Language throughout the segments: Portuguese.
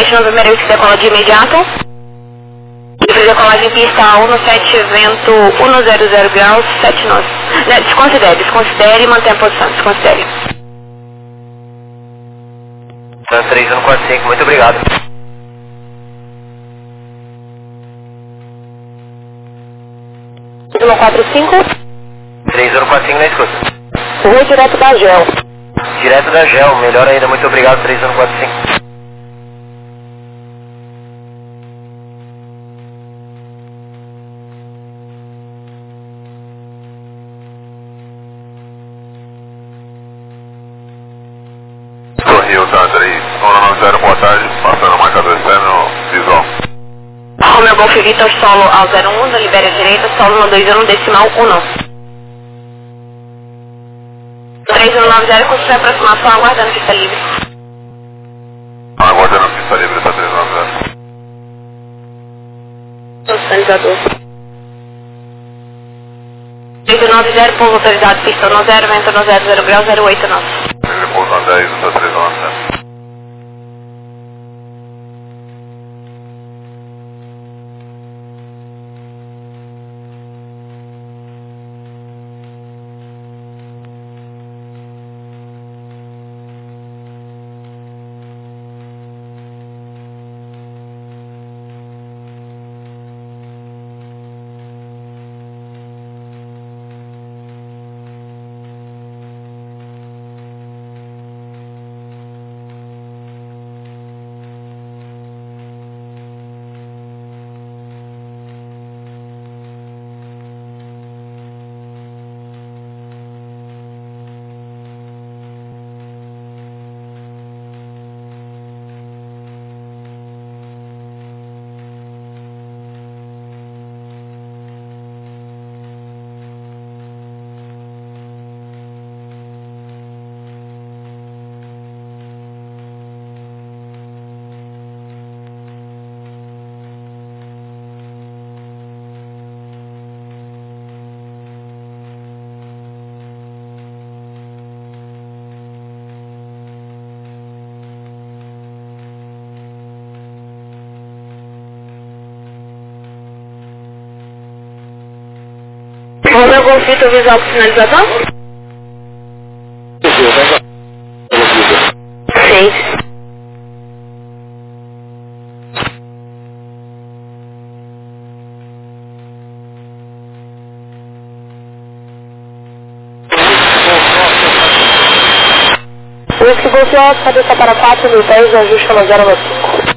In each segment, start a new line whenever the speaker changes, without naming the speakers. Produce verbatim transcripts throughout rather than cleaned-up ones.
Juliette November Whisky decola de imediato. Livre decolagem pista um no sete, vento um zero zero graus, sete nós. Né, desconsidere, desconsidere e mantenha a posição, desconsidere.
três um quatro cinco, muito obrigado.
um quatro cinco.
três um quatro cinco na escuta.
Rua direto da Gel.
Direto da Gel, melhor ainda, muito obrigado, três um quatro cinco.
Rio Tandri, nove zero, boa tarde, passando o marcador externo, visual.
Romeu Golf Vitor, solo ao zero um, da Libéria direita, solo no dois um, decimal um. três um nove zero, construção aproximação, aguardando pista livre.
Aguardando pista livre, está três nove zero.
Sinalizador. três nove zero, pouso autorizado, pista um zero, vento um zero zero grau, zero oito nove.
Ele pousa dez, está três nove zero.
Romeu Golf Vitor, visual com sinalização? seis. Whisky Golf Oscar, cabeça para quatro mil dez, ajuste no zero no cinco.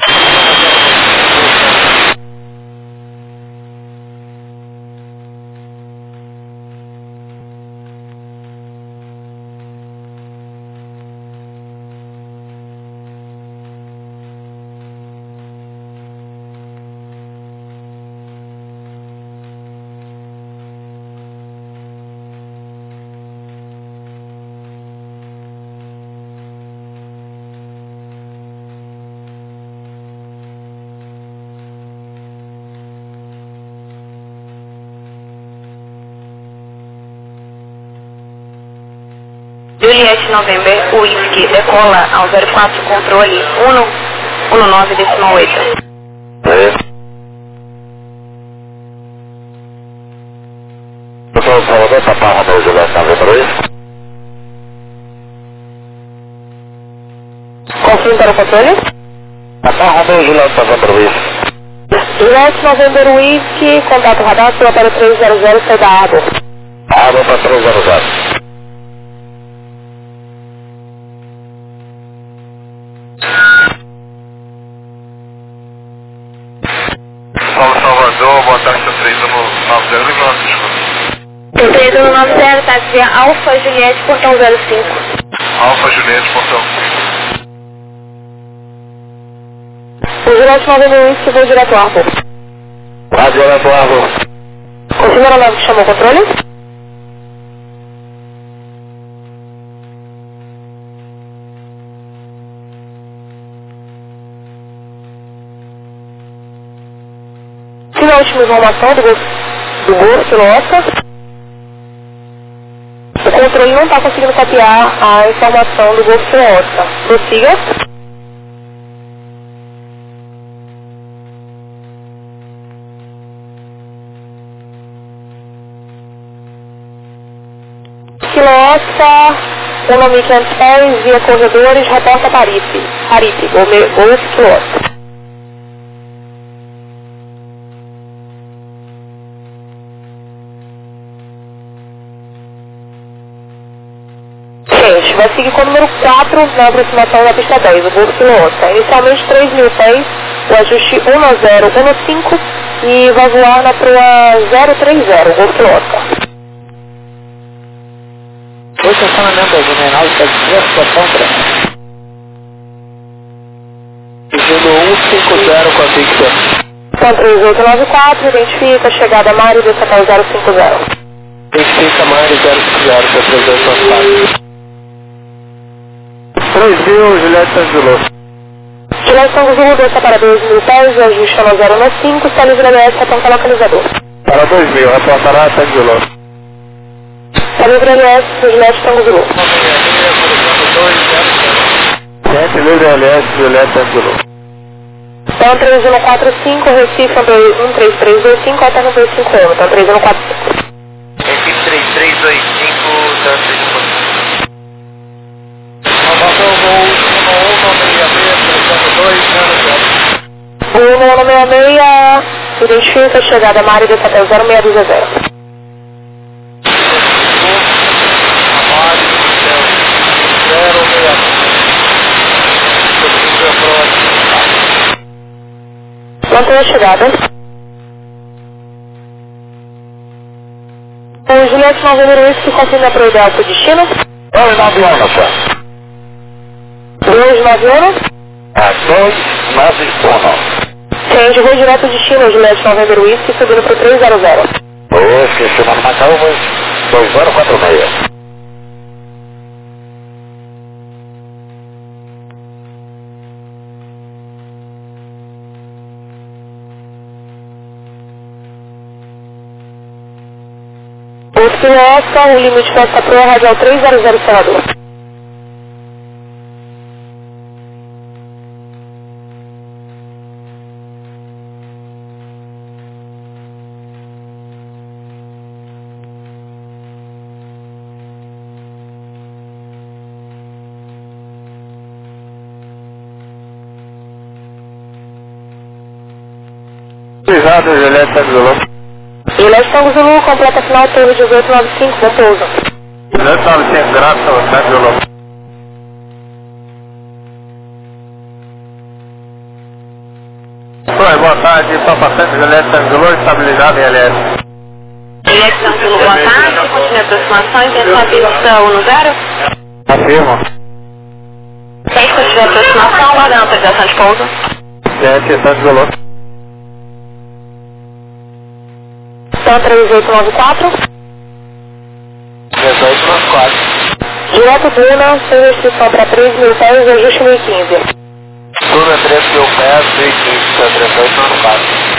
Juliette November, Whisky, decola ao zero quatro, controle um nove decimal oito.
É. Doutor Salvador, Papá Romeu Juliette November, dois.
Confirme para o controle.
Papá Romeu Juliette November, dois.
Juliette November, Whisky, contato radar, sua para três zero zero, sai da água.
Água para três zero zero.
Salvador, boa tarde, está três um nove zero, desculpa.
três um nove zero, táxi Alfa Juliette, portão zero cinco.
Alfa Juliette, portão.
O Juliette November, Whisky, vou direto ao Arthur.
Vai direto ao Arthur.
Confirma a nave que chamou o controle. Tive a última informação do Golf, do Golf pelo Oscar. O controle não está conseguindo copiar a informação do Golf pelo Oscar. Prossiga. Oscar, um nome quinhentos pés, via corredores, reporta Paripe, Paripe, Golf Kilo Oscar. Gente, vai seguir com o número quatro na aproximação da pista dez, o Golf Kilo Oscar. Inicialmente três mil pés, o ajuste um zero um cinco e vai voar na proa zero três zero, Golf Kilo Oscar.
O estacionamento da General está de situação para um cinco zero com a fixa.
Então três oito nove quatro, identifica, chegada Mário, destacar o zero cinco zero.
Identifica Mário zero cinco zero para três oito nove quatro. três mil, Juliette Santos Zulu.
Juliette Santos Zulu, desça para dois mil pés, ajuste no zero um cinco, está livre L S, aponta localizador.
Para dois mil, reportará Santos Zulu.
Está livre L S, Juliette Santos Zulu.
sete livre L S, Juliette Santos Zulu.
Então três um quatro cinco, Recife um três três dois cinco, alterna dois cinco um, então três um quatro cinco.
Recife três três dois cinco, tanto três um quatro cinco. Passou o voo um um seis seis, dois zero zero.
O um um seis seis, identifica, chegada Mário, desça até o zero seis dois zero. Mantenha a chegada. O Juliette Novembro Whisky confirma para o ideal para o destino.
dois nove um, senhor.
dois nove um.
É, dois nove um.
Change, voo direto ao destino, Juliette Novembro Whisky, subindo para o três zero zero.
Oi, esqueci o nome da calma, dois zero quatro seis.
O Kilo Oscar, o limite para esta proa radial três zero zero, Senador.
Obrigado, Juliette Santos Zulu.
Juliette Santos Zulu, completa final, torre dezoito noventa e cinco, bom pouso.
dezoito noventa e cinco, graças, Santos Zulu. Oi, boa tarde, Papa Santos, Juliette Santos Zulu, estabilizado em L S.
Juliette Santos Zulu, boa tarde, continue a aproximação, intenção a pista um zero.
Afirmo.
seis, continue a aproximação, guardando autorização de pouso.
sete, Santos Zulu.
Então três oito nove quatro.
dezoito noventa e quatro.
Direto Duna, sem restrição para três mil pés, ajuste mil e quinze.
Duna três mil pés, mil e quinze, dezoito noventa e quatro.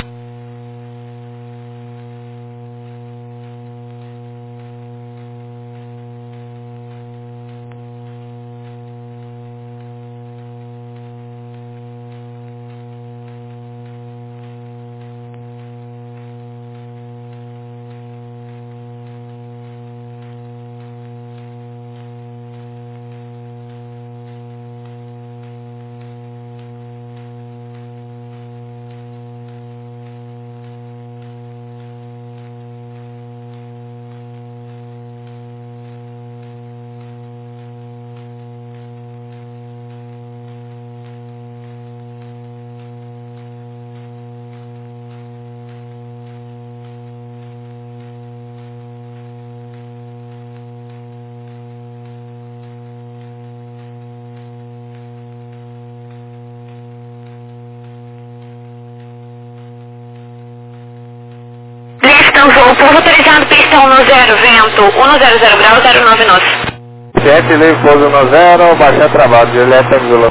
Voo pouso autorizado, pista um zero, vento um zero zero grau, zero nove nove.
sete, livre, pouso no zero, baixar trabalho, Juliette Santos Zulu.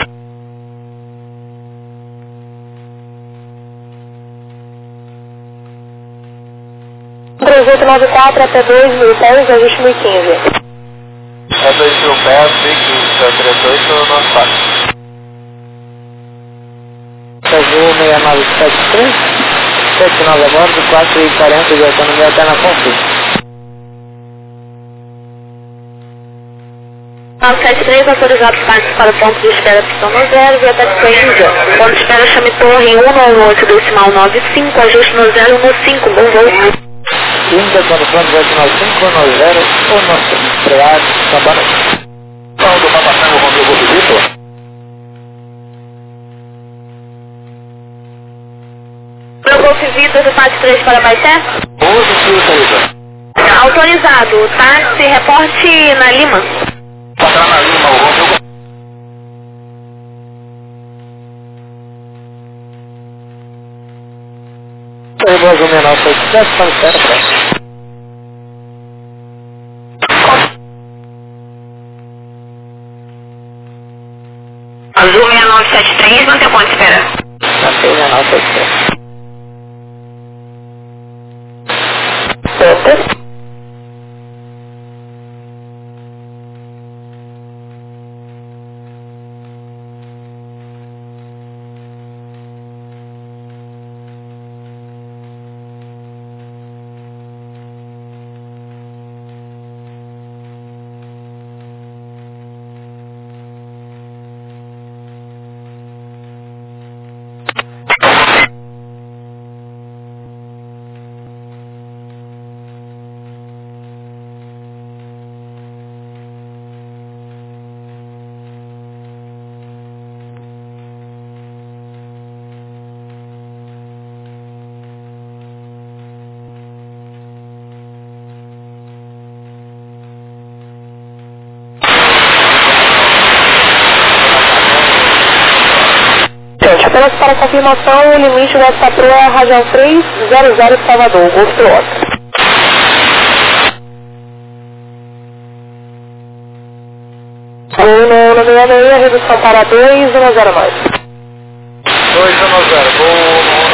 três oito nove quatro até dois mil pés, ajuste mil e quinze.
É dois mil pés, mil e quinze, trinta e oito noventa e quatro. Azul seis nove sete três, sete nove a bordo, quatro e quarenta de autonomia até na config.
nove sete três, autorizado para o ponto de espera pistão no zero, via taxi Índia. Ponto de espera chame torre um nove oito decimal nove cinco, ajuste no zero um cinco, bom voo.
Índia, condição de oito nove cinco, um nove zero, um nove cinco, freado, trabalho.
Então, do Papatango, vamos ver o Golfo Vitor.
Pro Golf Vitor do Pátio três para Baité?
onze cinco, Saída.
Autorizado, táxi, reporte na Lima.
Passar na Lima, vamos ver o Golfo.
Azul seis nove sete sete, para espera, para.
Azul seis nove sete três, mantém o ponto de espera.
Mantém seis nove sete três.
Certo. Apenas para confirmação, o limite da patroa é a Radial três zero zero Salvador, Golfo Piloto. No nove seis seis, redução para dois um zero mais.
dois um zero, vou no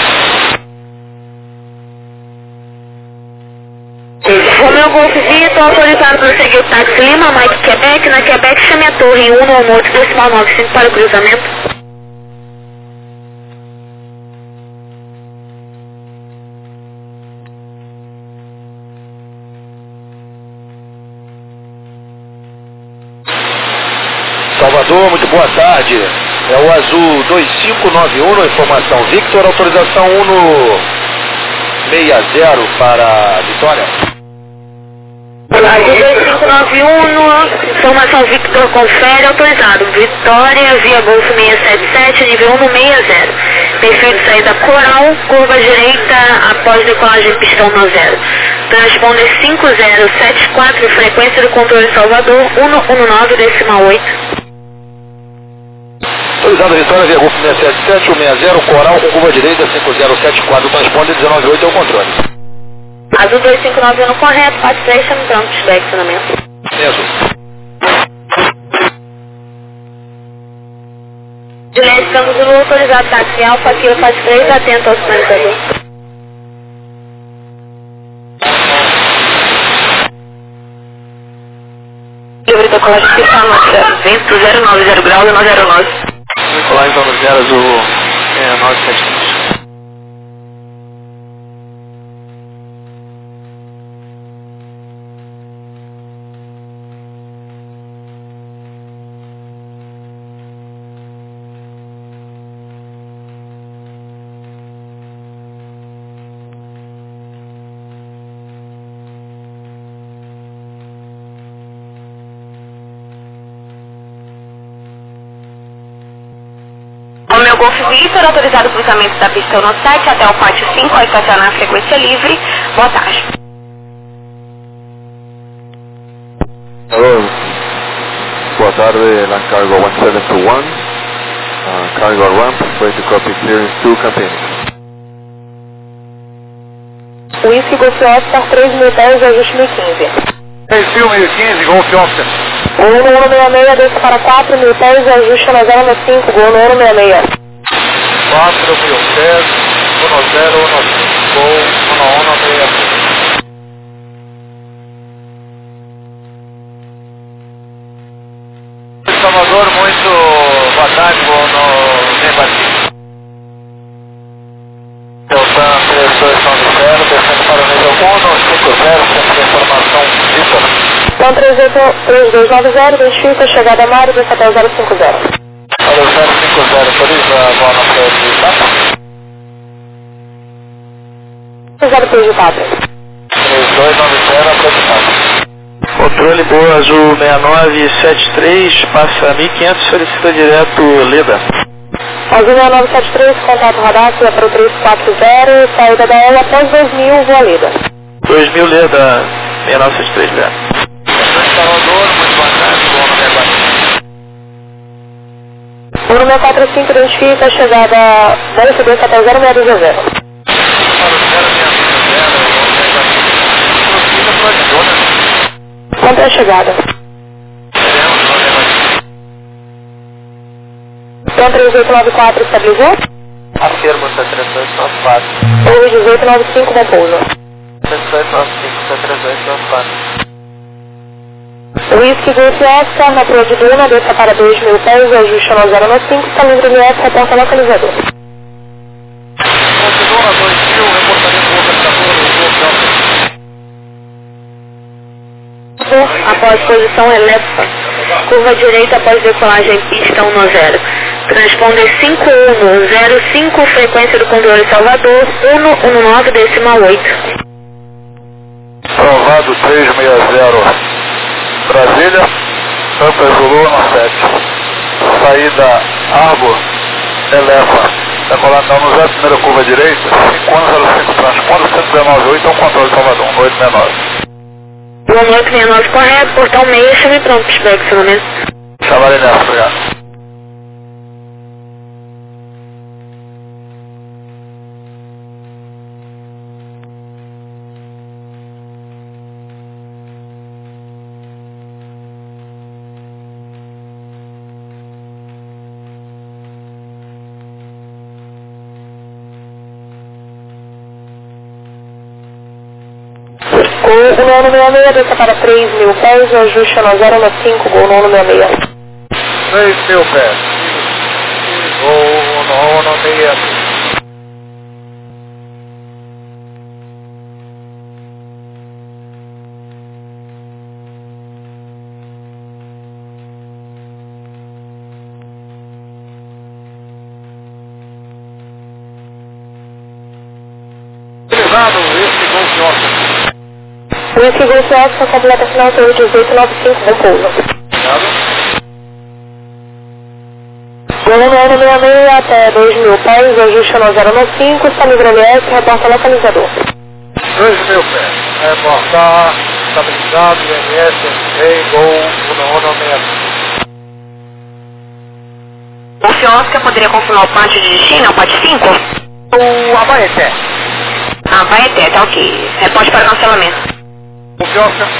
Romeu Golf Vitor, autorizado para seguir o táxi Lima, Mike Quebec. Na Quebec, chame a torre um nove oito decimal nove cinco para o cruzamento.
Salvador, muito boa tarde. É o Azul dois cinco nove um, informação Victor, autorização um no sessenta para Vitória.
Azul dois cinco nove um, informação Victor, confere, autorizado. Vitória, via Golfo seiscentos e setenta e sete, nível um no sessenta. Perfil de saída Coral, curva direita após decolagem pistão no zero. Transponder cinco zero sete quatro, frequência do controle Salvador, um um nove decimal oito.
Autorizado Vitória, via Golfo seiscentos e setenta e sete, um sessenta, Coral com curva direita cinco zero sete quatro, transponder dezenove oito é o controle.
Azul dois cinco nove um correto, Pátio três, chame pronto, tiver acionamento.
Mesmo.
Juliette Campos do Lula, autorizado táxi Alfa, aqui o Pátio três, atento ao sinalizador. Livre decolagem pistão no vento zero nove zero graus e nove zero nove.
Decolagem então no zero, Azul seis nove sete três.
O meu Golf Vitor, autorizado o cruzamento da pista no sete até o Pátio cinco, a estacionar a frequência livre. Boa tarde.
Hello. Boa tarde, Land Cargo one seven two one. Uh, cargo ramp, ready to copy clearance two Campinas.
Whisky Golf Oscar três mil dez, ajuste mil e quinze.
três mil e quinze, Golf Oscar.
Gol no um seis seis, desce para quatro mil dez, ajuste na zero cinco, gol no um seis seis.
quatro mil dez, um zero um cinco, Gol um um seis. Salvador, muito boa tarde, vou no Nebatim. Deltan três dois nove zero, descendo para o nível um cinco zero, centro de informação Vitor.
Então três oito dois nove zero, identifica, chegada a Mário, desce até o zero cinco zero.
Olha, o zero cinco zero, autoriza a voar na praia de Itapa?
zero três de Itapa.
três dois nove zero, aproximado.
Controle Boa Azul seis nove sete três, passa mil e quinhentos, solicita direto Leda.
Azul seis nove sete três, contato radar, para o três quatro zero, saída da ela após dois mil, voa Leda.
dois mil Leda, seis nove sete três, Leda.
Salvador, muito boa tarde, voa no negócio.
O número quatro cinco identifica, chegada da S D até o zero seis dois zero. Quanto é a chegada? Então três oito nove quatro estabilizou?
Afirmo, C três oito nove quatro.
Ou dezoito nove cinco com pouso.
C dezoito nove cinco, C três oito nove quatro.
Whisky Golf Oscar, na Cruz de Duna, desça para dois mil pés, ajuste no zero nove cinco, está livre M S, reporta localizador.
Continua dois mil, reportamento localizador,
após posição elétrica, curva direita após decolagem pista um zero. Transponder cinco um zero cinco, frequência do controle Salvador, um um nove decimal oito.
Provado três seis zero. Brasília, Santa Zulu no sete. Saída Arbor, eleva. Decolado no zero, primeira curva direita, cinco um zero cinco, transponder cento e dezenove oito, é o controle Salvador, um oito seis nove.
um oito seis nove correto, portão meio, chame pronto, feedback, seu nome.
Chamarei nessa, obrigado.
Gol nono seis seis, desça para três mil pés, ajuste no zero nove cinco, gol nono seis seis.
três mil pés. Gol nono seis seis. Utilizado esse gol de óculos.
Whisky Golf Oscar, completa final seu dezoito nove cinco, com pouso. Gol nono seis seis até dois mil pés, ajuste no zero nove cinco, está livre M S, reporta localizador.
dois mil pés. Reportar, estabilizado, M S, M P, gol nono seis seis.
Golf Oscar, poderia confirmar o pátio de destino, o pátio cinco?
O Abaeté.
Ah, vai até, tá ok. Reporte para cancelamento.
O Oscar.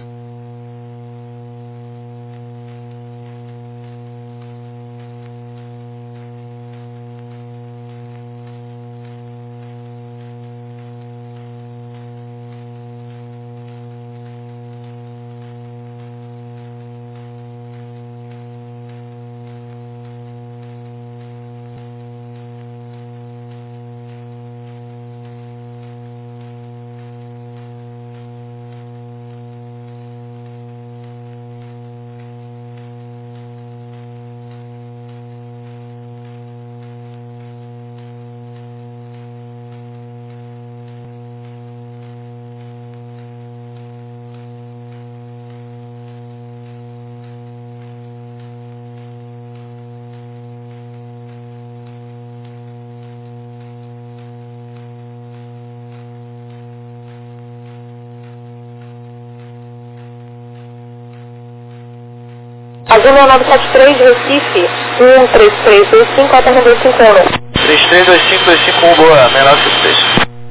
Azul nove sete três, Recife, um três três dois cinco, até dois cinco um.
três três dois cinco dois cinco um, boa, seis nove sete três.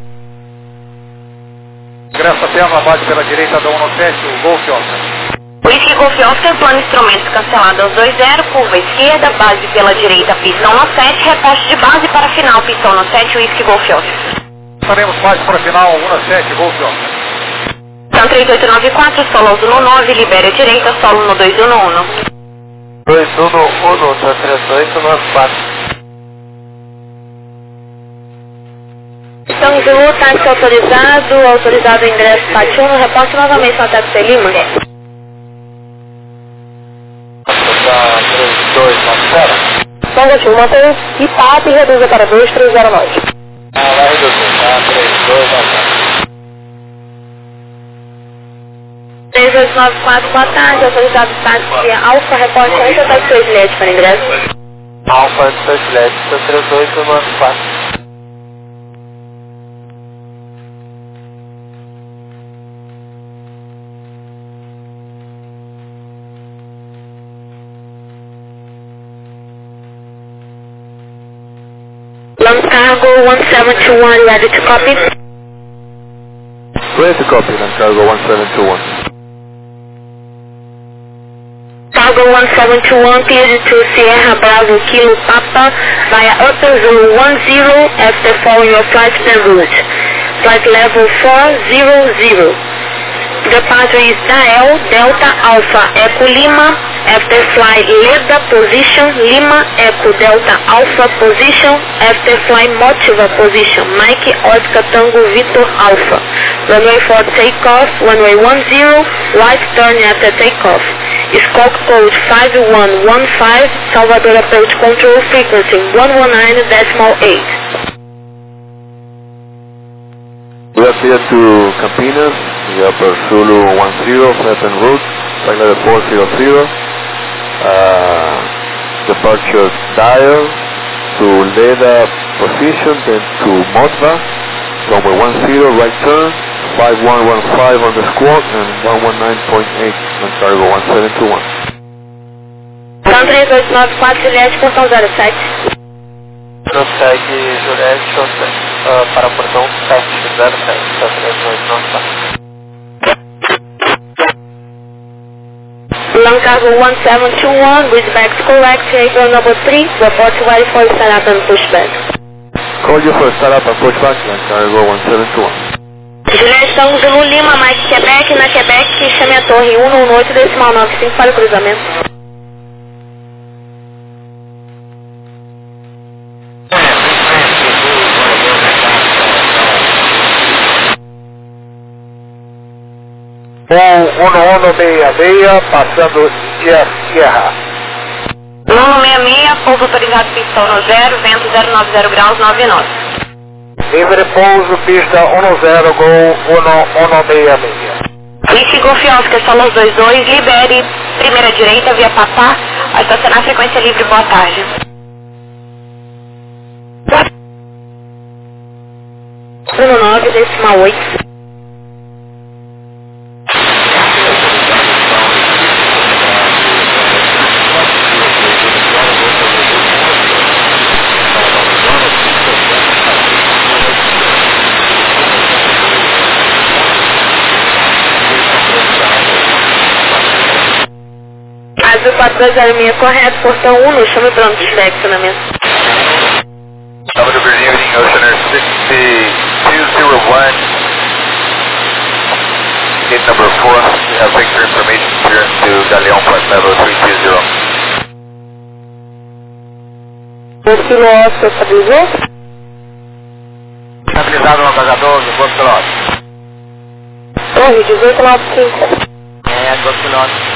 Ingresso até a base pela direita da um sete, o Golf Oscar.
Whisky Golf Oscar, plano instrumentos cancelado aos dois zero, curva esquerda, base pela direita, pista um sete, reposte de base para final, pista um sete, Whisky Golf Oscar.
Faremos base para final, um sete, Golf Oscar.
Então três oito nove quatro, solo azul no nove, libera a direita, solo no dois um um.
dois um um, tá três oito nove quatro.
Então Zulu, táxi autorizado, autorizado o ingresso Patiuno, reporte novamente no táxi Lima. Negativo, mantém I P A P e reduza para dois três zero nove.
Ah, vai reduzir, tá? três dois nove.
três dois nove quatro, boa tarde, autorizado táxi Alfa, reporte oito até seis letes para ingresso.
Alfa de dois letes, três oito nove quatro.
Land Cargo one seven two one, ready to copy?
Ready to copy, Land Cargo one seven two one.
Cargo one seven two one, cleared to Sierra Bravo Kilo Papa via Upper Zulu one zero after following your flight en route. Flight level four zero zero. Departure is Dael Delta Alpha Echo Lima after fly Leda position Lima Echo Delta Alpha position after fly Motiva position Mike Oscar Tango Victor Alpha. Runway for takeoff, runway one zero, right turn after takeoff. Scope code five one one five, Salvador approach control frequency one one nine point eight.
We are clear to Campinas, the Upper Zulu one zero, flight en route, flight level four zero zero. Uh, departure dial to Leda position, then to Motiva, runway one zero, right turn, five one one five on the squawk, and one one nine point eight on cargo one seven two one.
São três oito nove quatro, Juliette, portão zero sete.
Prossegue Juliette, uh, para portão sete zero sete, São três oito nove quatro.
Land Cargo one seven two one, respect correct, April number three, report ready for startup and pushback.
Call you for startup and pushback, Land Cargo one seven two one.
Juliette, Tango Zulu Lima, Mike Quebec, na Quebec, chame a torre um um oito decimal nove cinco para o cruzamento.
Um um um seis seis, passando Sierra.
um seis seis, pouso autorizado pista um zero, vento zero nove zero graus, nove nove.
Livre pouso, pista um zero, Gol um um seis seis.
Wiki Golf Oscar, Solos dois dois, libere primeira direita via Papá, a estacionar frequência livre, boa tarde. um nove decimal oito. Azul quatro dois zero seis, correto, portão um, no chame pronto de flexionamento.
W Virginia, Oceaner six two zero one, gate number four, we have picture information clearance to Galeão flight level three two zero.
O Kilo Oscar estabilizou?
Estabilizado no apagador do Porto Pilote.
Torre dezoito nove cinco.
É, Porto Pilote.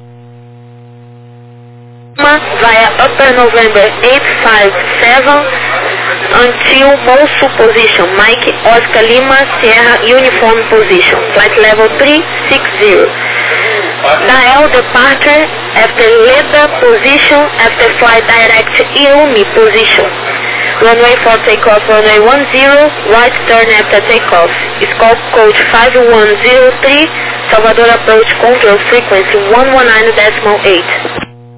Via Upper November eight five seven until Mosul position, Mike Oscar Lima Sierra Uniform position, flight level three six zero. Dael departure after Leda position after flight direct Iumi position. Runway for takeoff, runway one zero, right turn after takeoff. Scope code five one zero three, Salvador approach control frequency one one nine point eight.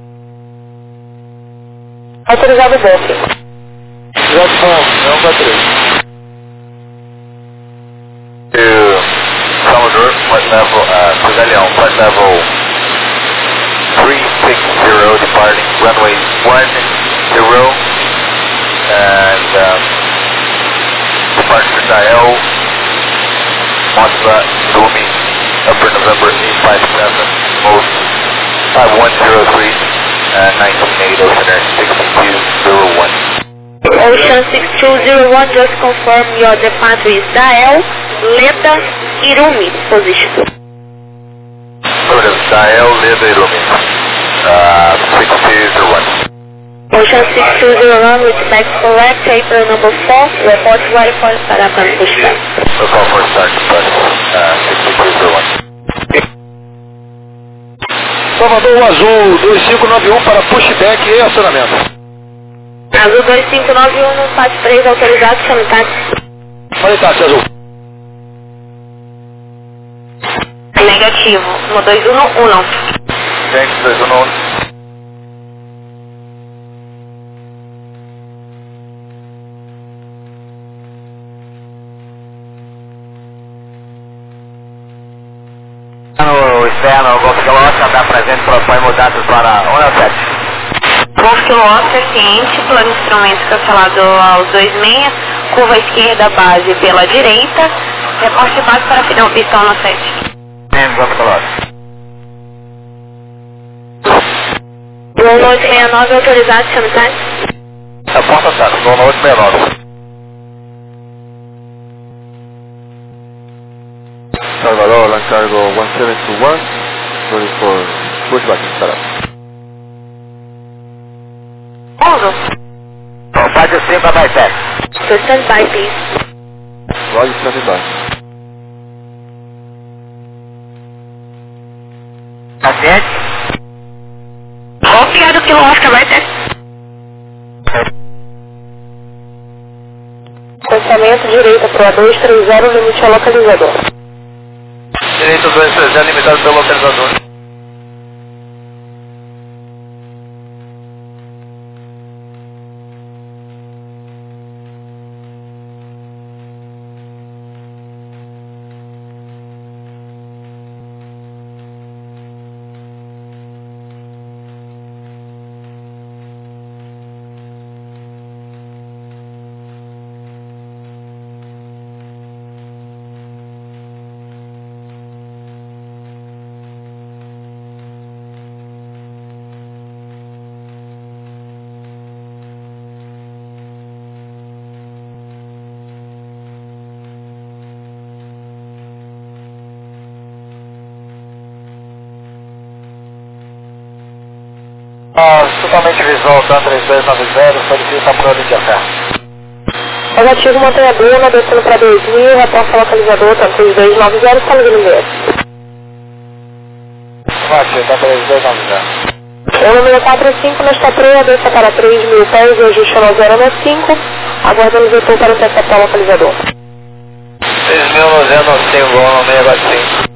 Autorizado o bloco.
Já bom, não vai três. To Salvador, flight level, uh, to Galeão, flight level three six zero, departing runway one zero, and um, departure Dael, Motiva, Lumi, Upper November eight five seven, most five one zero three. Uh, nineteen eight, Oceaner six two zero one.
Ocean six two zero one, just confirm your departure is Dael, Leda, Irumi position.
Good, Dael, Leda, Irumi. Uh, six two zero one.
Ocean six two zero one with back correct, April number four, report ready for startup and pushback.
Local for start, but uh, six two zero one.
Salvador Azul dois cinco nove um para pushback e acionamento.
Azul dois cinco nove um no T A T três autorizado, chame táxi.
Falei táxi, Azul.
Negativo, no dois um um não.
Gente, dois um um.
No externo, Golf Quilosca está presente, propõe mudanças para um sete.
Golf Quilosca, ciente, plano de instrumentos cancelado aos dois seis, curva esquerda, base pela direita, reporte de base para final pistão no sete.
Mesmo Golf Quilosca.
um oito seis nove autorizado, chame táxi.
A porta está, zona oito seis nove.
Salvador, land cargo one seven two one, ready for pushback and startup.
Uno.
Faz o cinco by sete.
So stand by, please.
Roger, standing by.
Paciente?
Obrigado, Quilosca, vai ter. Lançamento direita para dois três zero, limite ao localizador.
Direito dois três zero, limitado pelo localizador. Ah, totalmente visual, tá? três dois nove zero, solicita para o link a
Negativo, mantenha a Bruna, descendo para dois mil, reporta localizador, tá três dois nove zero, está no número.
Mate, tá três dois nove zero.
O número quatro cinco, nesta treia, desça para três mil pés e ajuste no zero nove cinco, aguardando o vetor para interceptar o localizador.
seis mil no zero nove cinco, no seis nove cinco.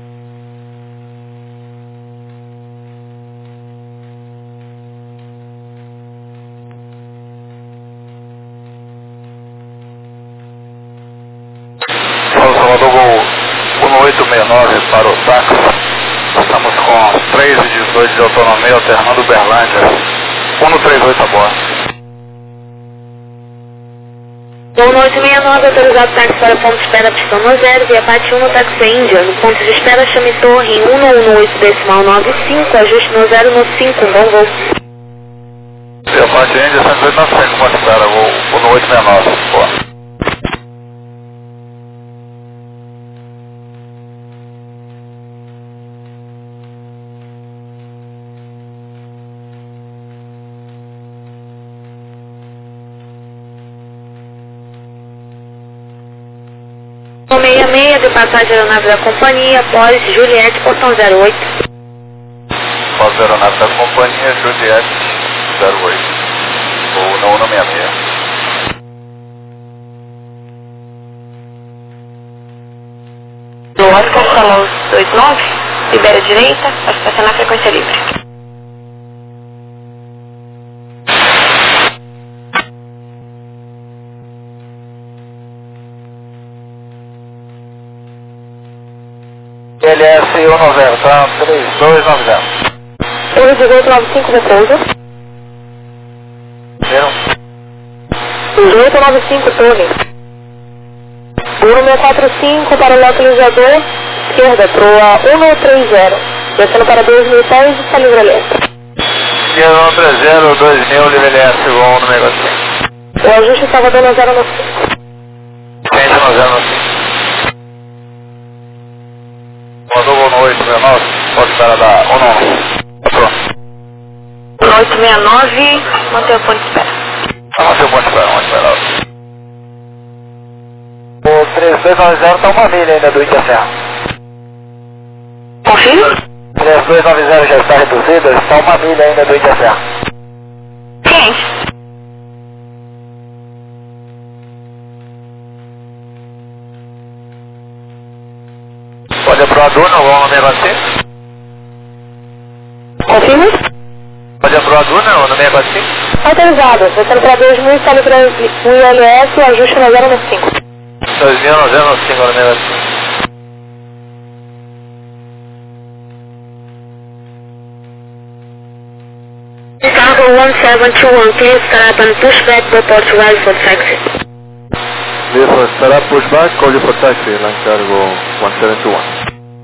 Salvador Gol um oito seis nove para o táxi. Estamos com três e dezoito de autonomia alternando Uberlândia. um três oito a bordo.
um oito seis nove, autorizado táxi para ponto de espera pistão no zero, via parte um no táxi Índia. No ponto de espera, chame torre em um um oito decimal nove cinco, ajuste no zero no cinco, bom voo.
Via parte Índia, cento e oito nove cinco, ponto de espera, voo um oito seis nove. Boa.
sessenta e seis, de passagem aeronave da companhia, após Juliette, portão zero oito.
Após aeronave da companhia, Juliette zero oito. Ou não, não sessenta e seis.
Do Oscar, falou dois nove, libera a direita, para estacionar a frequência livre.
L S cento e noventa, tá? três dois nove zero.
Torre dezoito nove cinco, repouso.
Zero.
dezoito nove cinco, torre. um quatro cinco para o localizador, esquerda, para o um três zero. Descendo para dois mil pés e está livre L S.
Esquerda um três zero, dois mil, livre L S, voo no negócio.
O ajuste estava dando zero no cinco.
Gente no zero no cinco. Mandou voo no oito seis nove, pode esperar da um nove. Pronto.
oito seis nove, manter o ponto de espera.
Manter o ponto de espera, vamos esperar.
O três dois nove zero está uma milha ainda do Índia Serra.
Confirma?
três dois nove zero já está reduzido, está uma milha ainda do Índia Serra.
Ciente.
Pode aprovar não vamos no meio cinco.
Confirma?
Pode aprovar não no meio cinco.
Autorizado. Descendo para dois mil, sobe para o I L S, o ajuste na zero cinco.
dois mil no zero cinco no meio cinco.
Cargo one seven two one, please start up and push back the Portugal for taxi.
Clear for startup, pushback, call you for taxi, line cargo one seven two one.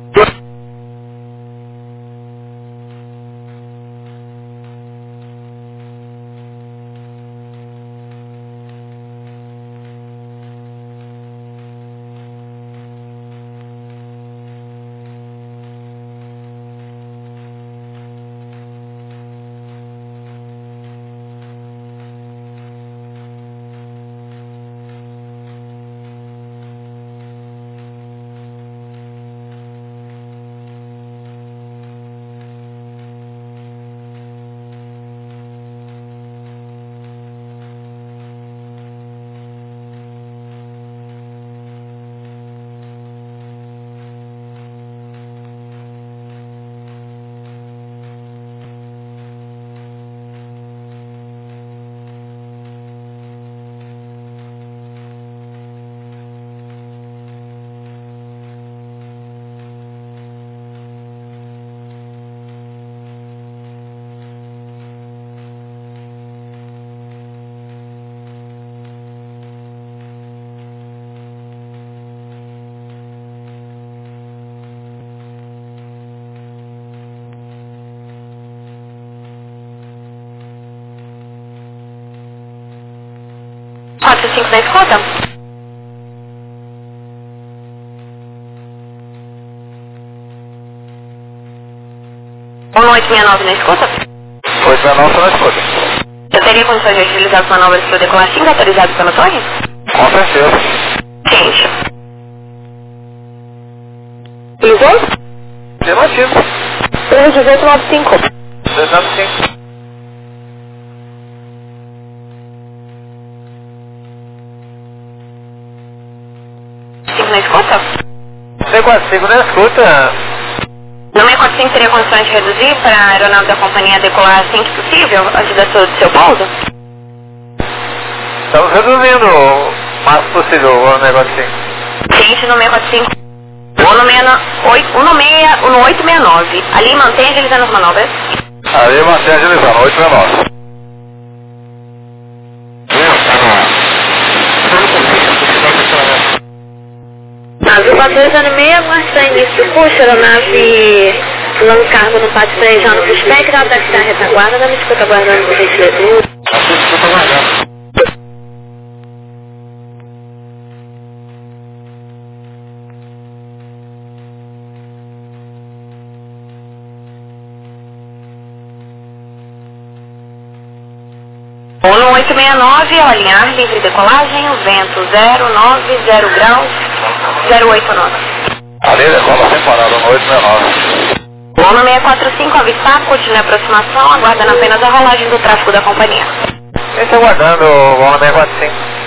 quatro cinco da escuta? um oito seis nove na escuta?
oito seis nove na escuta.
Eu teria condições de utilizar as manobras para decolar cinco autorizados pela torre?
Com certeza.
Ciente. Lisou?
Afirmativo.
três dezoito nove cinco.
três nove cinco.
cinco na escuta?
seis quatro cinco na escuta.
No seis quatro cinco teria condições de reduzir para a aeronave da companhia decolar assim que possível, antes da sua, do seu pouso?
Estamos reduzindo o máximo possível o negócio assim.
Ciente no seis quatro cinco. Ou no, oito, no, meia, no oito seis nove. Ali mantém agilizando as manobras.
Ali mantém agilizando, oito seis nove.
Navio quatorze meia, aguarda início do puxo, aeronave pulando cargo no pátio três já no pushback, ela deve estar retaguarda, não me escuta aguardando por gentileza.
Escuta aguardando.
Ou no oito seis nove, ao alinhar, livre decolagem, o vento zero nove zero graus, zero oito nove.
Ali decola sem parar no oito seis nove.
Ou no seis quatro cinco, avistar, continue a aproximação, aguardando apenas a rolagem do tráfego da companhia.
Está aguardando o voo no seis quatro cinco.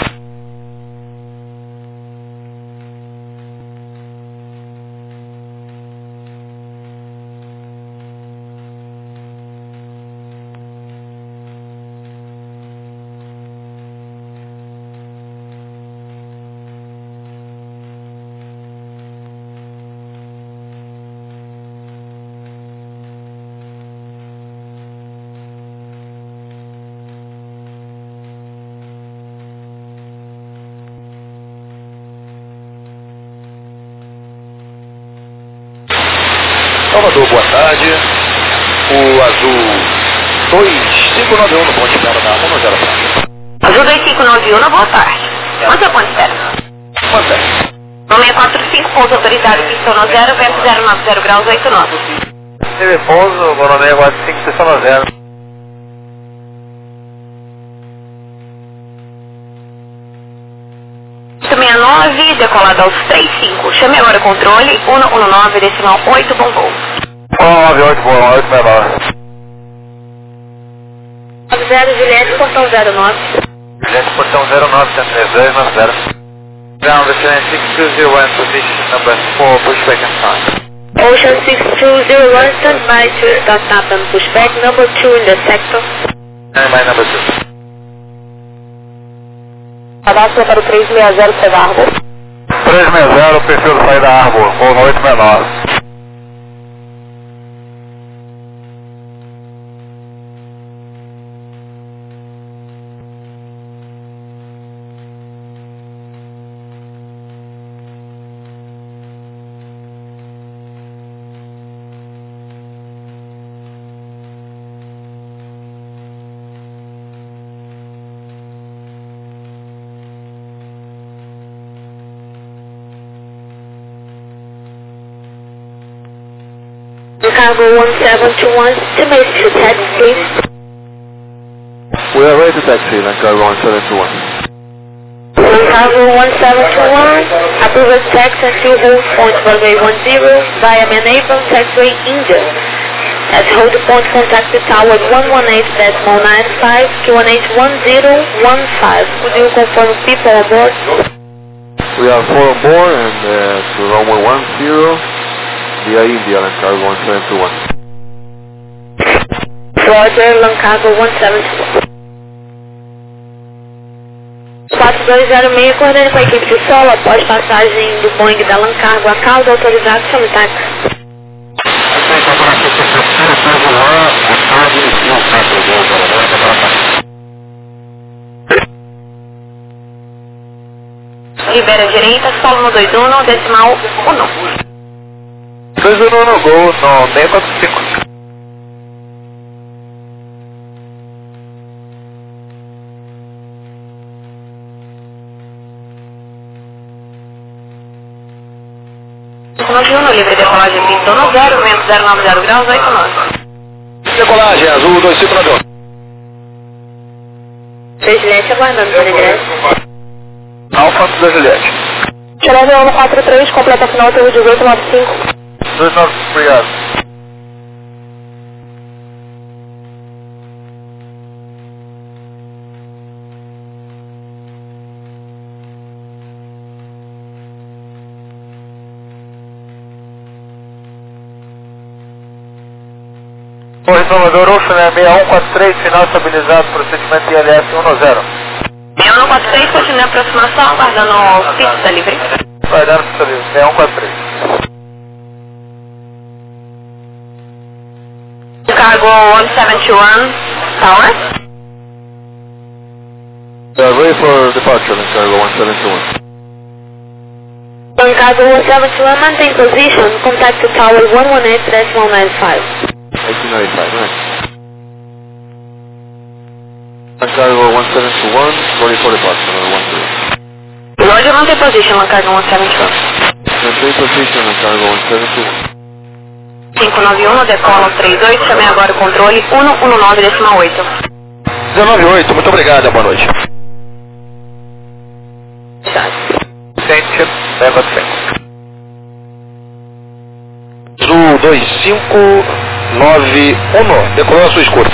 Salvador, boa tarde. O azul dois cinco nove um no ponto de espera da um zero quatro.
Azul dois cinco nove um, boa tarde. Quanto é o ponto de espera?
Mantém.
No seis quatro cinco, pouso autorizado, pistão no zero, vento zero nove zero graus, oito nove.
Teve pouso, voo no seis quatro cinco, pistão no zero.
controle, decolado aos três cinco. Chame agora o controle, cento e dezenove, decimal oito, bom voo.
um nove oito, bom, oito menor.
nove zero, Juliette, portão zero nove.
Juliette, portão zero nove, cento e três dois, nove zero. Ground, Ocean six two zero one, position number four, pushback and time.
Ocean six two zero one, stand by to start up and pushback, number two in the sector.
And my number two.
Cadastro para o três seis zero, saída Arbor.
três seis zero, perfil de saída Arbor, voo no oito menor.
Cargo one seven two one, estimate to taxi, please.
We are ready to taxi, Lancargo one seven two one.
Cargo one seven two one, approved taxi and two hold point runway one zero via Manapur taxiway India. At hold point contact the tower one one eight decimal nine five, Q one eight one zero one five. Could you confirm people on board?
We are four on board and uh, to runway one zero via India, Lancargo one seven two one.
Roger, Lancargo one seven two one. quatro dois zero seis, coordenando com a equipe de solo após passagem do Boeing da Lancargo a cauda autorizado sobre táxi. Libera direita, solo no dois um, decimal um.
dois um no gol, no seis quatro cinco.
nove um no livre decolagem pintou no zero, vento zero nove zero graus, oito nove.
Decolagem, azul dois cinco nove um.
três Juliette aguardando para ingresso.
Alfa da Juliette.
Choreve um quatro três, completa final, teve dezoito nove cinco.
dois nove, obrigado. Oi, Salvador, Ocean é seis um quatro três, final estabilizado, procedimento I L S um zero.
seis um quatro três, continua a aproximação, aguardando pista livre.
Vai dar pista livre, seis um quatro três.
Cargo one seven two one, tower.
We are ready for departure, Lancargo one seven two one.
Cargo one seven two one, maintain position, contact the tower one one eight decimal nine five.
eighteen ninety-five, right. Lancargo one seven two one, ready for departure, one zero.
Roger, maintain position, Cargo one seven two one.
Maintain position, Lancargo one seven two one.
cinco nove um, decola três oito, chamei agora o controle cento e dezenove, decimal oito.
dezenove oito, muito obrigado, boa noite.
Sente, leva frente.
Azul dois cinco nove um, decolou a sua escuta.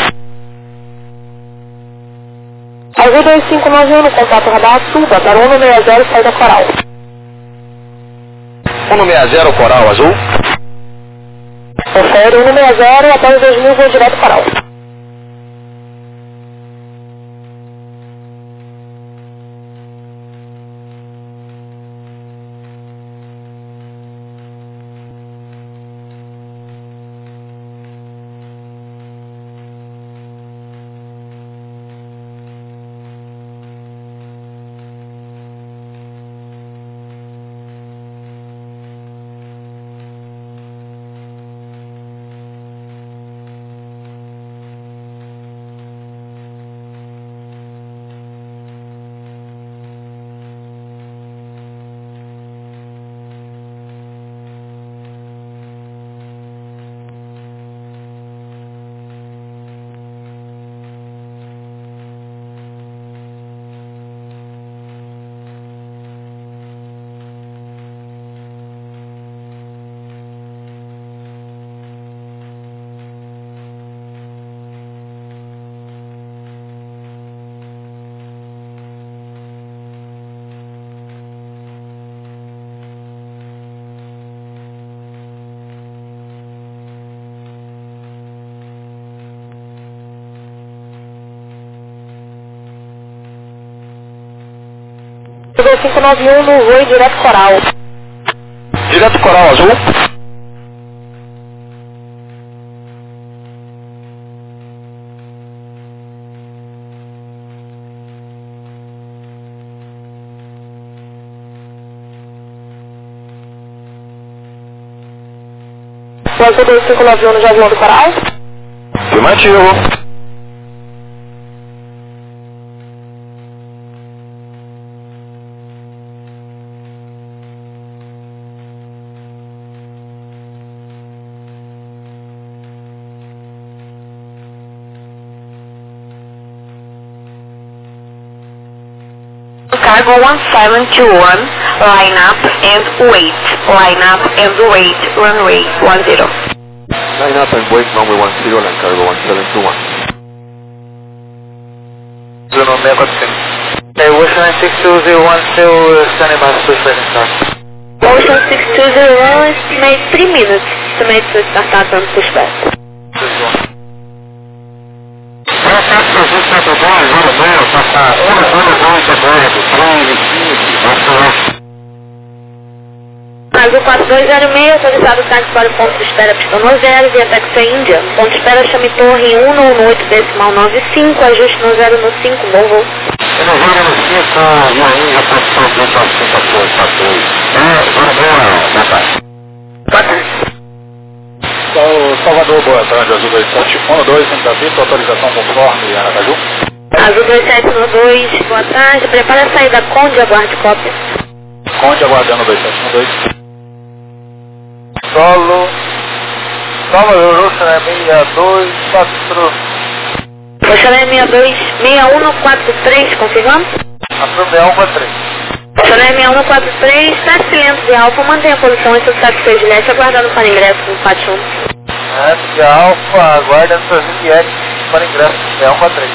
Azul dois cinco nove um, no contato radar, suba para cento e sessenta, saída coral.
cento e sessenta, coral azul.
Confere cento e sessenta, até os dois mil, vou direto coral. dois cinco nove um no voo direto Coral.
Direto Coral Azul.
Azul dois cinco nove um no Javião do Coral.
Afirmativo.
Cargo one seven two one, line up and wait, line up and wait, runway one zero.
Line up and wait, runway one zero, land cargo one seven two one.
zero nove quatro cinco. Hey, Ocean six two zero one, still standing by for second start.
Ocean six two zero one, estimate three minutes. Estimate to start out on pushback. Azul quatro dois zero seis, autorizado o táxi para o ponto de espera pistão no zero, via taxi Índia. Ponto de espera chame torre um no oito decimal nove cinco, ajuste no zero no cinco, bom voo.
No zero no cinco, e aí já passou para o cinco quatro dois.
Salvador, boa tarde, Azul dois sete um dois, Santa Vita, autorização conforme Aracaju.
Azul dois sete um dois, boa tarde, prepara a saída Conde, aguarde cópia.
Conde aguardando dois sete um dois. Solo, Salvador, Ocean seis dois quatro.
Ocean seis dois seis um quatro três, confirmamos?
Afirma seis um quatro três.
Ocean seis um quatro três, sete cilindros de Alfa, mantenha a posição em seu satisfeito de leste, aguardando para ingresso no Pátio um.
Sete de Alfa, aguarda suas Juliette para ingresso seis um quatro três.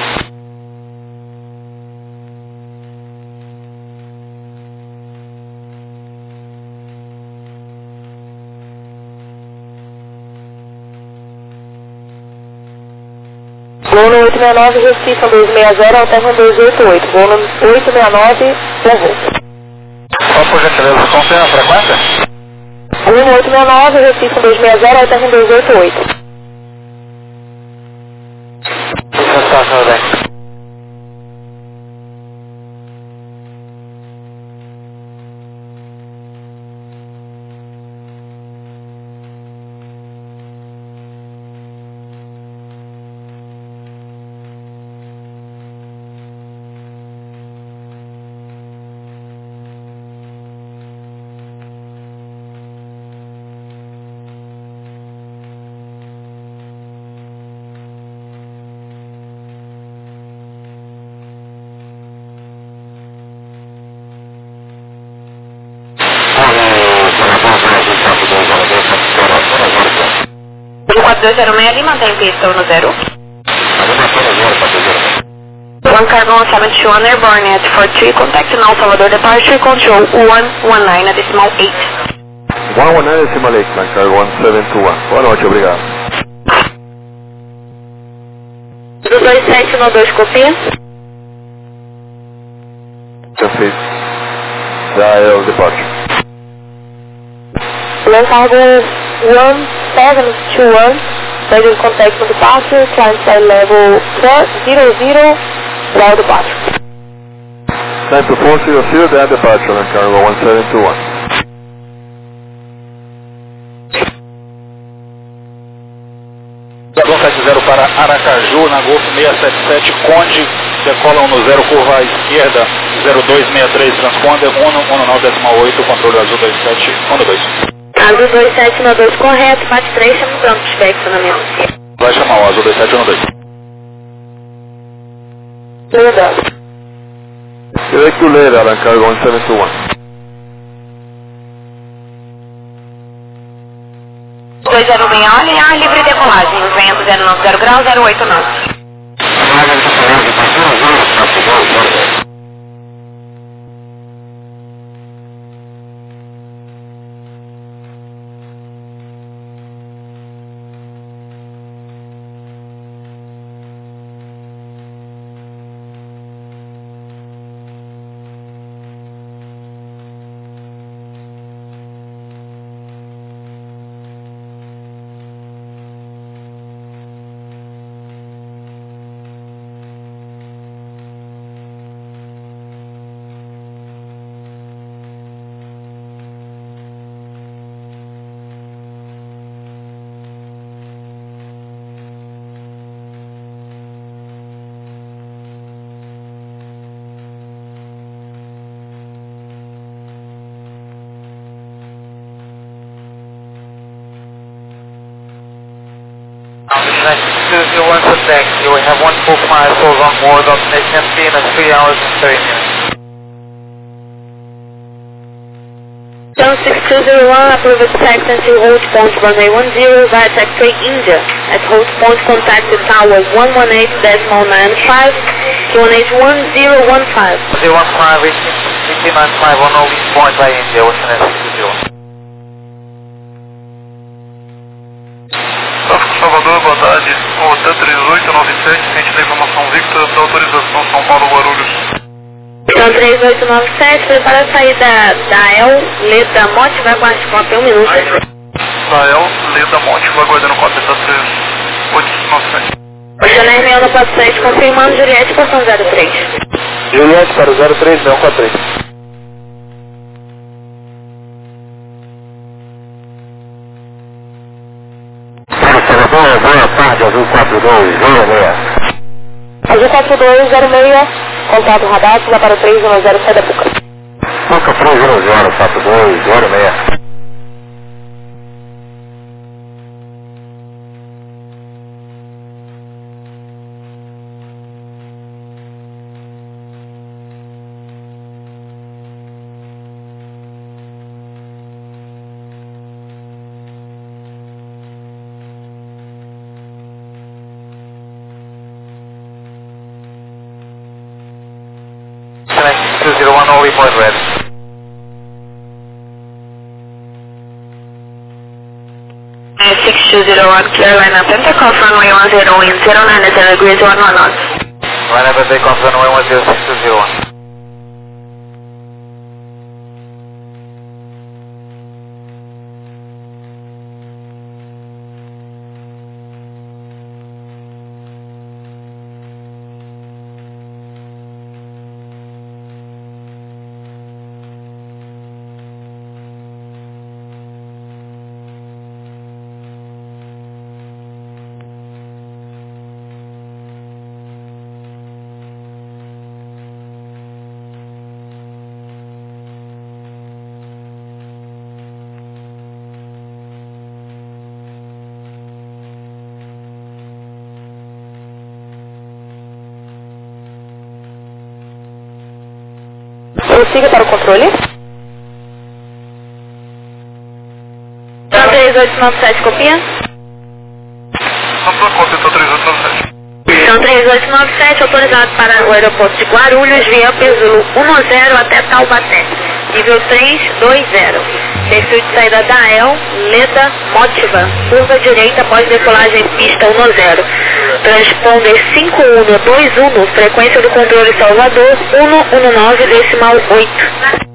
Voo no oito seis nove, Recife dois seis zero, alterna dois oito oito. Voo no oito seis nove, bom voo.
Só por gentileza, confirma a frequência?
Voo no oito seis nove, Recife dois seis zero, alterna dois oito oito.
Sensação, velho.
quatro dois zero seis, mantém pista no zero. One Cargo one seven two one, airborne at four three, contact now Salvador departure, control one one nine, decimal eight.
one one nine decimal eight, land cargo one seven two one. Boa noite, obrigado.
Do dois sete um dois, copia.
Perfeito. Já é o departure.
Land Cargo one seven two one, radio contact no departure, climb side level four zero zero, ground departure.
Time to four zero zero, then departure, land cargo one seven two one.
Dragon sete zero para Aracaju, na Golf seis sete sete, Conde, decolam no zero, curva à esquerda, zero dois seis três, transponder, um nove decimal oito, controle azul dois sete um dois.
Azul dois sete um dois, correto, parte três, chama o pronto de flexionamento.
Vai chamar o azul dois sete um dois.
Mudando.
Direct to later, land cargo one seven two one.
dois zero seis, olha, ar livre decolagem, vento zero nove zero graus, zero oito nove.
two zero one for taxi. We have one full five souls on board on H M P in three hours and thirty minutes.
Down six two zero one, approved taxi until hold point runway one zero via taxiway India. At hold point, contact the towers one one eight decimal nine five, one eight one zero one five.
zero one five, eighteen ninety-five on O V point by India, Ocean S six two zero.
Salvador, boa tarde. O T três oito nove sete, ciente da informação Victor, da autorização São Paulo Guarulhos.
Então três oito nove sete, prepara a saída da El, letra Monte, vai com a cópia um minuto.
Da El, Leda Monte, vai aguardando cópia da três oito nove sete.
Oceaner Mel no quatro sete, confirmando Juliette, portão zero três.
Juliette para o zero três, Mel quatro três.
Salvador, boa tarde, Azul quatro dois zero seis.
Azul quatro dois zero seis, contato radar, já para o três um zero, sai da Puca.
Puca três um zero, quatro dois zero seis.
two zero one, O V point red.
six two zero one, Carolina Center, call runway one zero in zero nine zero degrees one one knots.
Whenever they come runway one zero six two zero one.
Prossiga para o controle.
Então três oito nove sete, copia.
Na sua cópia, tá três oito nove sete.
Então três oito nove sete, autorizado para o aeroporto de Guarulhos, via Pesulo um zero até Taubaté. Nível três dois zero. Perfil de saída da El, Leda, Motiva. Curva direita após decolagem pista um zero. Transponder cinco um dois um, frequência do controle Salvador um um nove decimal oito.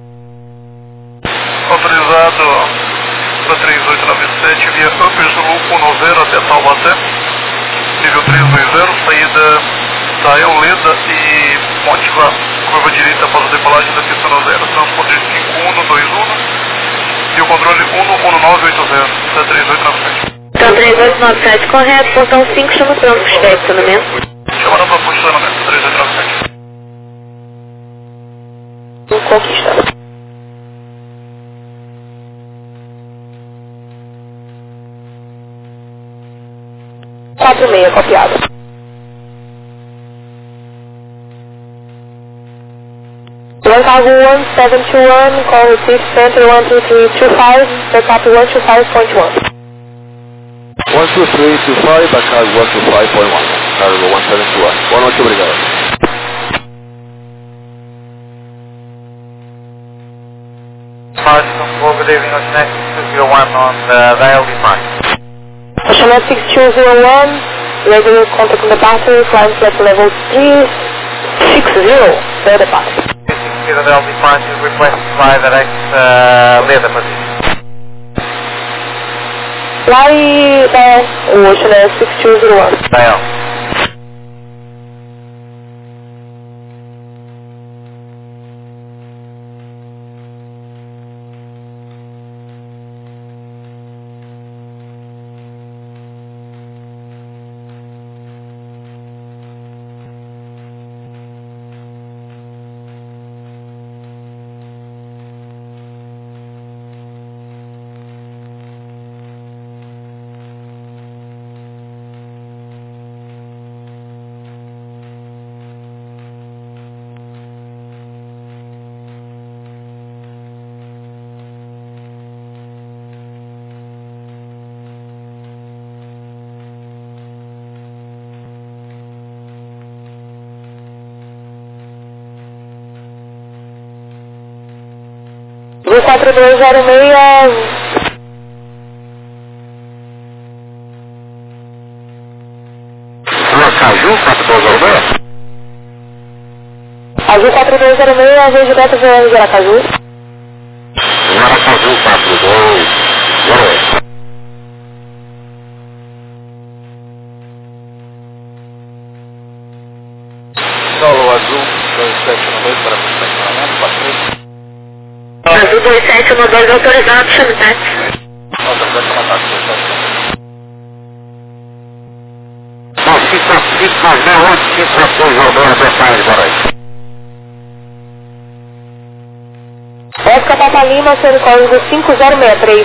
Autorizado para três oito nove sete via Upper Zulu um zero até Taubaté. Nível três dois zero, saída da El, Leda e Motiva, curva direita após a decolagem da pista um zero. Transponder cinco um dois um e o controle um um nove oito zero, T três oito nove sete.
Então três oito nove sete, correto, portão cinco, chama pronto, espera posicionamento.
Chamada para posicionamento, três oito nove sete.
Um conquista. quatro seis, copiado. One cargo one seven two one, call receive center one two three two five, the copy one two five point one.
one two three two five, back one two five point one. Cargo one seven two one. Boa noite, obrigado.
Houston, good evening, Ocean S six two zero one on the dial V five.
Ocean S six two zero one, regular contact on the battery, flying flight level three six zero, the battery.
The dial V five is requested by the next uh, leader position.
Fly there, Ocean S six two zero one.
Dial.
quatro dois zero seis.
Caju, quatro dois zero seis?
Azul quatro dois zero seis, Azul de Beta Zero de Aracaju.
Aracaju, quatro dois zero seis. Solo Azul dois sete um dois para estacionamento, quatro.
Azul dois sete um dois autorizado, chame táxi.
Autorizado para táxi, dois sete um. Fica, fica, não, fica, fica, jogando detalhes, bora.
Oscar Papa Lima, sendo código cinco zero seis três.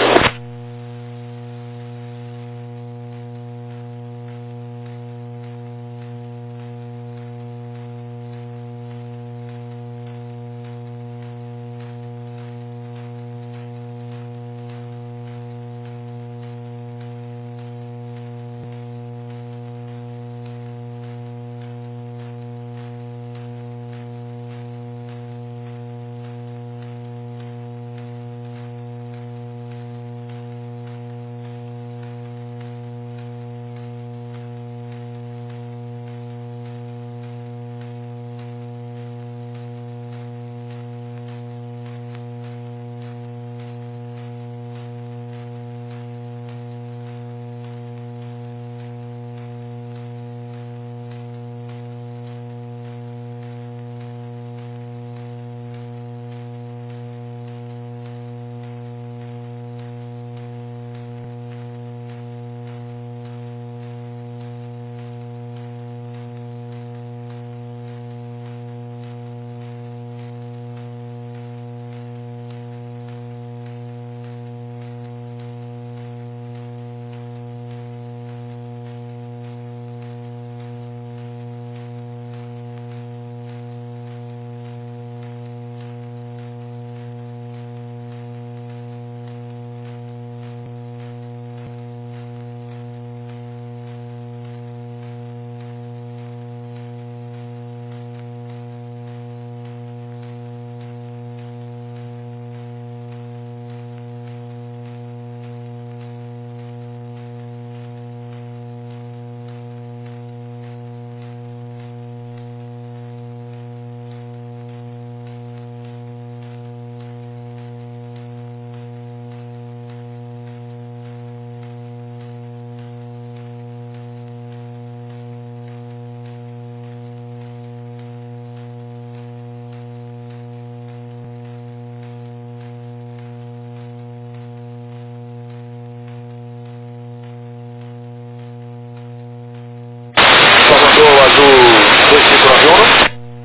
Azul dois cinco nove um.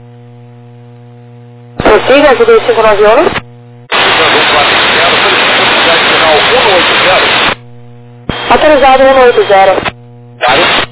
Prossiga, Azul dois cinco nove um. Autorizado um oito zero.
Dário.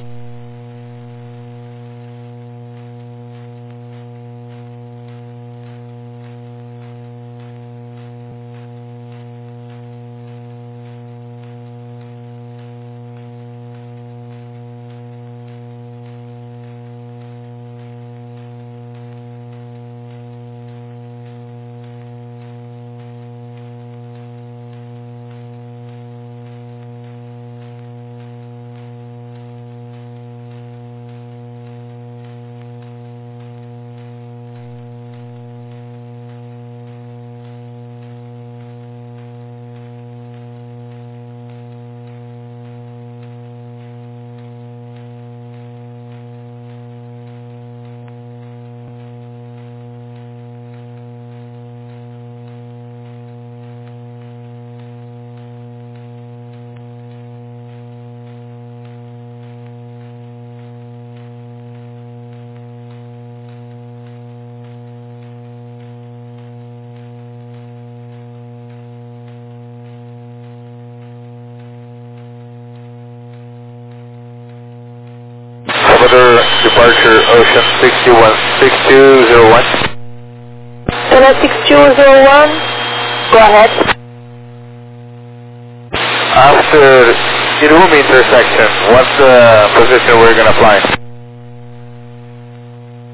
Departure Ocean six two one six two zero one.
Cena six two zero one, go ahead.
After Irumi intersection, what's the position we're going to fly?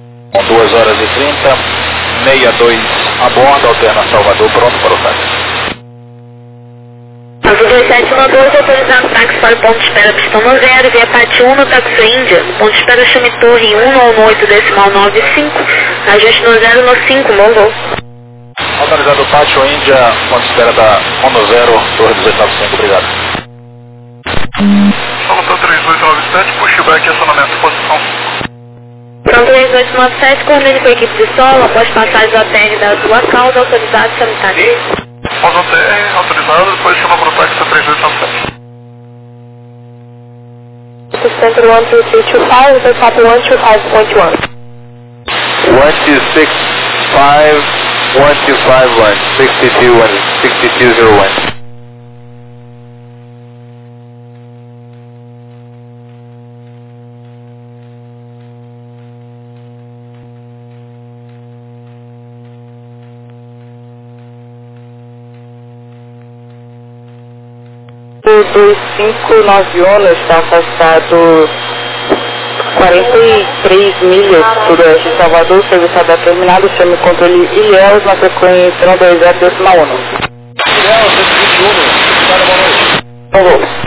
duas horas e trinta, sessenta e dois a bordo, alterna Salvador, pronto para o táxi.
sete um dois, autorizado táxi para o ponto de espera pistão no zero, via parte um no táxi Índia, ponto de espera Chame Torre um no oito decimal nove cinco, ajuste no zero no cinco, bom voo.
Autorizado Pátio Índia, ponto de espera da um no zero, Torre dezoito nove cinco, obrigado.
Salvatore três oito nove sete, pushback, acionamento, posição.
Pronto, três oito nove sete, coordene com a equipe de solo, após passagem do A T R da sua causa, autorizado sanitário.
Após o T R, autorizado, depois chama para o táxi três oito nove sete.
Center one two three two five, the top one two five point one.
one two six five, one two five one, sixty-two one, sixty-two zero one.
O dois cinco nove um está afastado quarenta e três milhas sudoeste de Salvador, serviço A B terminado, chame controle Ilhéus na frequência um dois zero decimal um.
Ilhéus, cento e vinte e um, para boa noite.
Bom voo.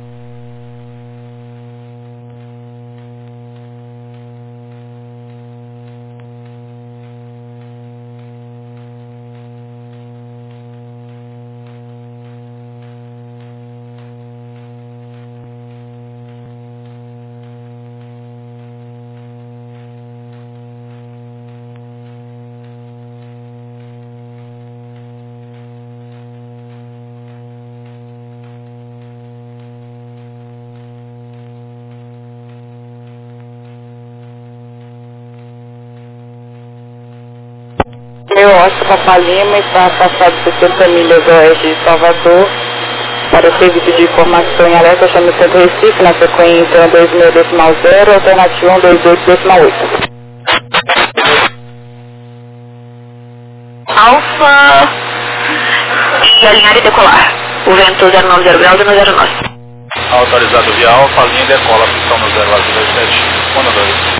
Eu Oscar Papa Lima está afastado sessenta milhas oeste de Salvador para o serviço de informação em alerta, chame Centro Recife na sequência um dois zero decimal zero, alternativa um dois oito decimal oito.
Alfa e alinhar e decolar. O vento zero nove zero graus e no zero nove.
Autorizado via Alfa, linha e decola, pistão no zero nove dois sete, um dois.